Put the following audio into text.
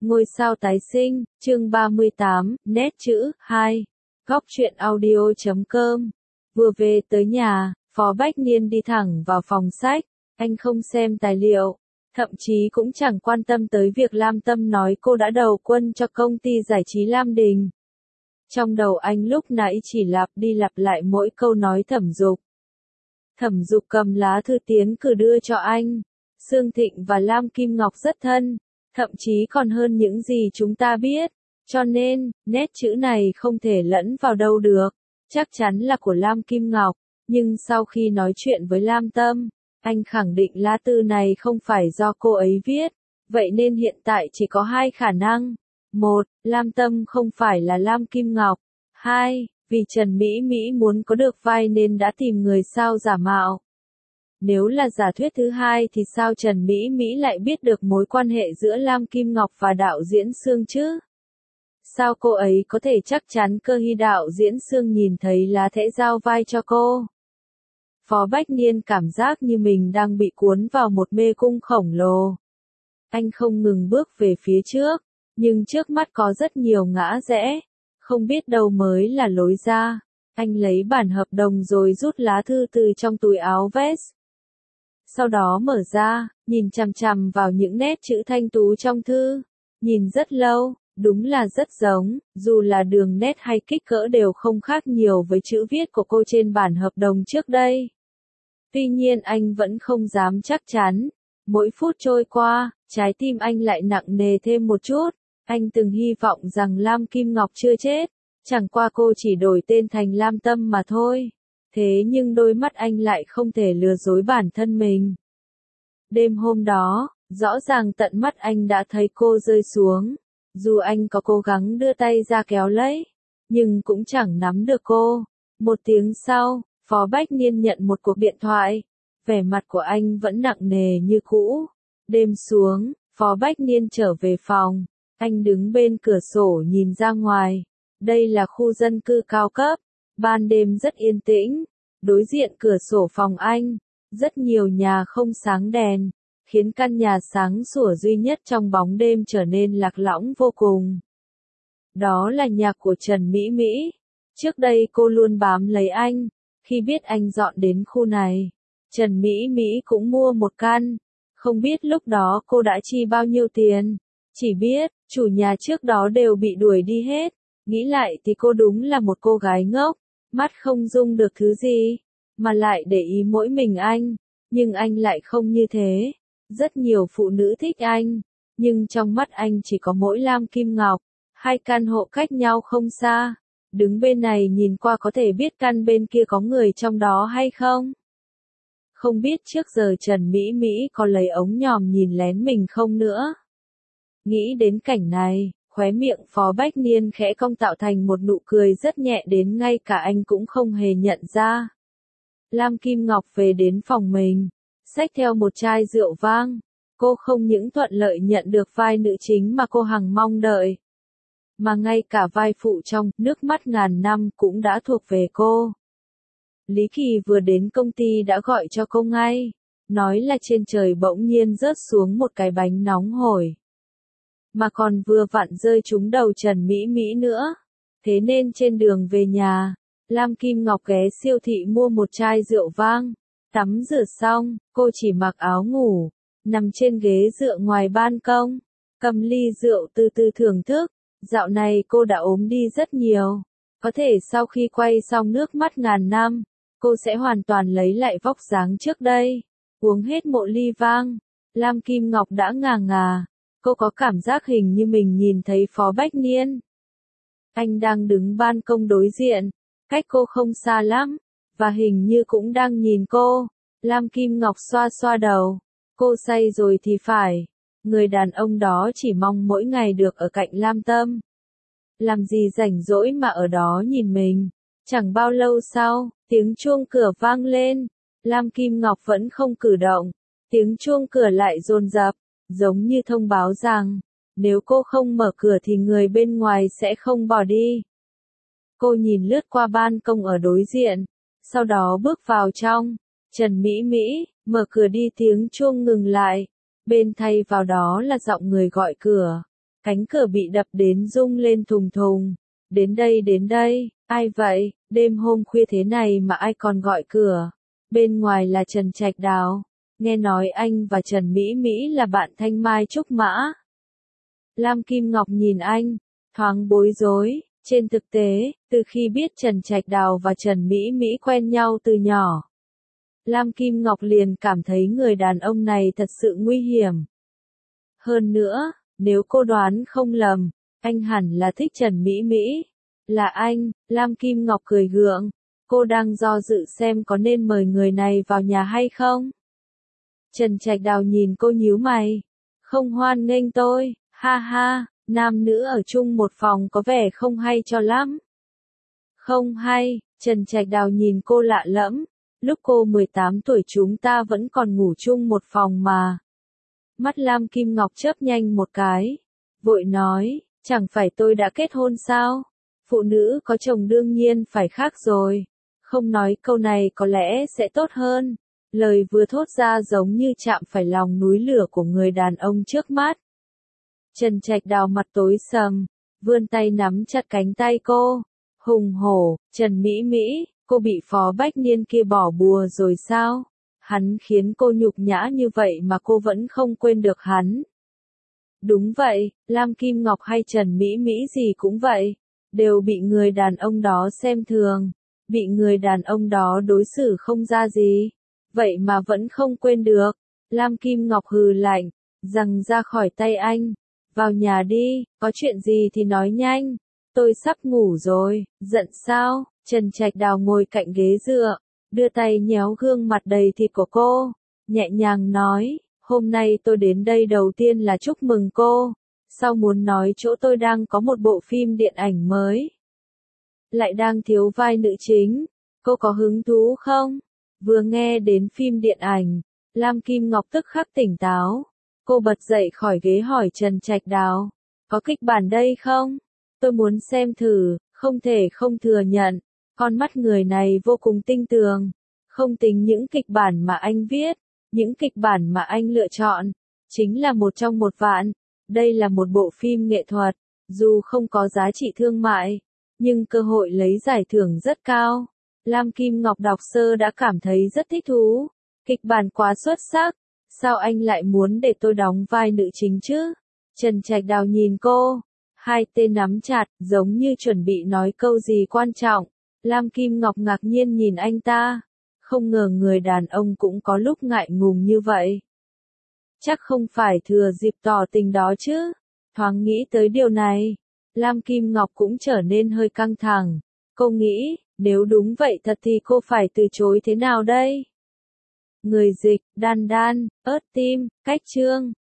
Ngôi sao tái sinh, chương 38, nét chữ, 2. Góc truyện audio.com. Vừa về tới nhà, Phó Bách Niên đi thẳng vào phòng sách, anh không xem tài liệu, thậm chí cũng chẳng quan tâm tới việc Lam Tâm nói cô đã đầu quân cho công ty giải trí Lam Đình. Trong đầu anh lúc nãy chỉ lặp đi lặp lại mỗi câu nói Thẩm Dục. Thẩm Dục cầm lá thư tiến cử đưa cho anh. Sương Thịnh và Lam Kim Ngọc rất thân, thậm chí còn hơn những gì chúng ta biết, cho nên, nét chữ này không thể lẫn vào đâu được, chắc chắn là của Lam Kim Ngọc, nhưng sau khi nói chuyện với Lam Tâm, anh khẳng định lá thư này không phải do cô ấy viết, vậy nên hiện tại chỉ có hai khả năng. Một, Lam Tâm không phải là Lam Kim Ngọc. Hai, vì Trần Mỹ Mỹ muốn có được vai nên đã tìm người sao giả mạo. Nếu là giả thuyết thứ hai thì sao Trần Mỹ Mỹ lại biết được mối quan hệ giữa Lam Kim Ngọc và đạo diễn Sương chứ? Sao cô ấy có thể chắc chắn Cơ Hy đạo diễn Sương nhìn thấy lá thẻ giao vai cho cô? Phó Bách Niên cảm giác như mình đang bị cuốn vào một mê cung khổng lồ. Anh không ngừng bước về phía trước, nhưng trước mắt có rất nhiều ngã rẽ, không biết đâu mới là lối ra. Anh lấy bản hợp đồng rồi rút lá thư từ trong túi áo vest. Sau đó mở ra, nhìn chằm chằm vào những nét chữ thanh tú trong thư. Nhìn rất lâu, đúng là rất giống, dù là đường nét hay kích cỡ đều không khác nhiều với chữ viết của cô trên bản hợp đồng trước đây. Tuy nhiên anh vẫn không dám chắc chắn. Mỗi phút trôi qua, trái tim anh lại nặng nề thêm một chút. Anh từng hy vọng rằng Lam Kim Ngọc chưa chết, chẳng qua cô chỉ đổi tên thành Lam Tâm mà thôi. Thế nhưng đôi mắt anh lại không thể lừa dối bản thân mình. Đêm hôm đó, rõ ràng tận mắt anh đã thấy cô rơi xuống. Dù anh có cố gắng đưa tay ra kéo lấy, nhưng cũng chẳng nắm được cô. Một tiếng sau, Phó Bách Niên nhận một cuộc điện thoại. Vẻ mặt của anh vẫn nặng nề như cũ. Đêm xuống, Phó Bách Niên trở về phòng. Anh đứng bên cửa sổ nhìn ra ngoài. Đây là khu dân cư cao cấp. Ban đêm rất yên tĩnh. Đối diện cửa sổ phòng anh, rất nhiều nhà không sáng đèn, khiến căn nhà sáng sủa duy nhất trong bóng đêm trở nên lạc lõng vô cùng. Đó là nhà của Trần Mỹ Mỹ. Trước đây cô luôn bám lấy anh. Khi biết anh dọn đến khu này, Trần Mỹ Mỹ cũng mua một căn. Không biết lúc đó cô đã chi bao nhiêu tiền. Chỉ biết, chủ nhà trước đó đều bị đuổi đi hết. Nghĩ lại thì cô đúng là một cô gái ngốc. Mắt không dung được thứ gì, mà lại để ý mỗi mình anh. Nhưng anh lại không như thế. Rất nhiều phụ nữ thích anh, nhưng trong mắt anh chỉ có mỗi Lam Kim Ngọc. Hai căn hộ cách nhau không xa. Đứng bên này nhìn qua có thể biết căn bên kia có người trong đó hay không? Không biết trước giờ Trần Mỹ Mỹ có lấy ống nhòm nhìn lén mình không nữa. Nghĩ đến cảnh này, khóe miệng Phó Bách Niên khẽ cong tạo thành một nụ cười rất nhẹ đến ngay cả anh cũng không hề nhận ra. Lam Kim Ngọc về đến phòng mình, xách theo một chai rượu vang. Cô không những thuận lợi nhận được vai nữ chính mà cô hằng mong đợi, mà ngay cả vai phụ trong Nước mắt ngàn năm cũng đã thuộc về cô. Lý Kỳ vừa đến công ty đã gọi cho cô ngay, nói là trên trời bỗng nhiên rớt xuống một cái bánh nóng hổi. Mà còn vừa vặn rơi trúng đầu Trần Mỹ Mỹ nữa. Thế nên trên đường về nhà, Lam Kim Ngọc ghé siêu thị mua một chai rượu vang. Tắm rửa xong, cô chỉ mặc áo ngủ, nằm trên ghế dựa ngoài ban công, cầm ly rượu từ từ thưởng thức. Dạo này cô đã ốm đi rất nhiều. Có thể sau khi quay xong Nước mắt ngàn năm, cô sẽ hoàn toàn lấy lại vóc dáng trước đây. Uống hết một ly vang, Lam Kim Ngọc đã ngà ngà. Cô có cảm giác hình như mình nhìn thấy Phó Bách Niên. Anh đang đứng ban công đối diện, cách cô không xa lắm, và hình như cũng đang nhìn cô. Lam Kim Ngọc xoa xoa đầu. Cô say rồi thì phải. Người đàn ông đó chỉ mong mỗi ngày được ở cạnh Lam Tâm. Làm gì rảnh rỗi mà ở đó nhìn mình. Chẳng bao lâu sau, tiếng chuông cửa vang lên. Lam Kim Ngọc vẫn không cử động. Tiếng chuông cửa lại dồn dập, giống như thông báo rằng, nếu cô không mở cửa thì người bên ngoài sẽ không bỏ đi. Cô nhìn lướt qua ban công ở đối diện, sau đó bước vào trong. Trần Mỹ Mỹ, mở cửa đi, tiếng chuông ngừng lại. Bên thay vào đó là giọng người gọi cửa. Cánh cửa bị đập đến rung lên thùng thùng. Đến đây, ai vậy? Đêm hôm khuya thế này mà ai còn gọi cửa? Bên ngoài là Trần Trạch Đào. Nghe nói anh và Trần Mỹ Mỹ là bạn thanh mai trúc mã. Lam Kim Ngọc nhìn anh, thoáng bối rối. Trên thực tế, từ khi biết Trần Trạch Đào và Trần Mỹ Mỹ quen nhau từ nhỏ, Lam Kim Ngọc liền cảm thấy người đàn ông này thật sự nguy hiểm. Hơn nữa, nếu cô đoán không lầm, anh hẳn là thích Trần Mỹ Mỹ. Là anh, Lam Kim Ngọc cười gượng. Cô đang do dự xem có nên mời người này vào nhà hay không. Trần Trạch Đào nhìn cô nhíu mày. Không hoan nghênh tôi, ha ha, nam nữ ở chung một phòng có vẻ không hay cho lắm. Không hay, Trần Trạch Đào nhìn cô lạ lẫm. Lúc cô 18 tuổi chúng ta vẫn còn ngủ chung một phòng mà. Mắt Lam Kim Ngọc chớp nhanh một cái. Vội nói, chẳng phải tôi đã kết hôn sao? Phụ nữ có chồng đương nhiên phải khác rồi. Không nói câu này có lẽ sẽ tốt hơn. Lời vừa thốt ra giống như chạm phải lòng núi lửa của người đàn ông trước mắt. Trần Trạch Đào mặt tối sầm, vươn tay nắm chặt cánh tay cô. Hùng hổ, Trần Mỹ Mỹ, cô bị Phó Bách Niên kia bỏ bùa rồi sao? Hắn khiến cô nhục nhã như vậy mà cô vẫn không quên được hắn. Đúng vậy, Lam Kim Ngọc hay Trần Mỹ Mỹ gì cũng vậy. Đều bị người đàn ông đó xem thường. Bị người đàn ông đó đối xử không ra gì. Vậy mà vẫn không quên được. Lam Kim Ngọc hừ lạnh, giằng ra khỏi tay anh. Vào nhà đi, có chuyện gì thì nói nhanh. Tôi sắp ngủ rồi, giận sao? Trần Trạch Đào ngồi cạnh ghế dựa, đưa tay nhéo gương mặt đầy thịt của cô, nhẹ nhàng nói, hôm nay tôi đến đây đầu tiên là chúc mừng cô, sau muốn nói chỗ tôi đang có một bộ phim điện ảnh mới. Lại đang thiếu vai nữ chính, cô có hứng thú không? Vừa nghe đến phim điện ảnh, Lam Kim Ngọc tức khắc tỉnh táo, cô bật dậy khỏi ghế hỏi Trần Trạch Đào, có kịch bản đây không? Tôi muốn xem thử, không thể không thừa nhận. Con mắt người này vô cùng tinh tường. Không tính những kịch bản mà anh viết, những kịch bản mà anh lựa chọn, chính là một trong một vạn. Đây là một bộ phim nghệ thuật, dù không có giá trị thương mại, nhưng cơ hội lấy giải thưởng rất cao. Lam Kim Ngọc đọc sơ đã cảm thấy rất thích thú. Kịch bản quá xuất sắc, sao anh lại muốn để tôi đóng vai nữ chính chứ? Trần Trạch Đào nhìn cô, hai tay nắm chặt, giống như chuẩn bị nói câu gì quan trọng. Lam Kim Ngọc ngạc nhiên nhìn anh ta. Không ngờ người đàn ông cũng có lúc ngại ngùng như vậy. Chắc không phải thừa dịp tỏ tình đó chứ. Thoáng nghĩ tới điều này, Lam Kim Ngọc cũng trở nên hơi căng thẳng. Cô nghĩ, nếu đúng vậy thật thì cô phải từ chối thế nào đây? Người dịch, Đan Đan, ớt tim, cách chương.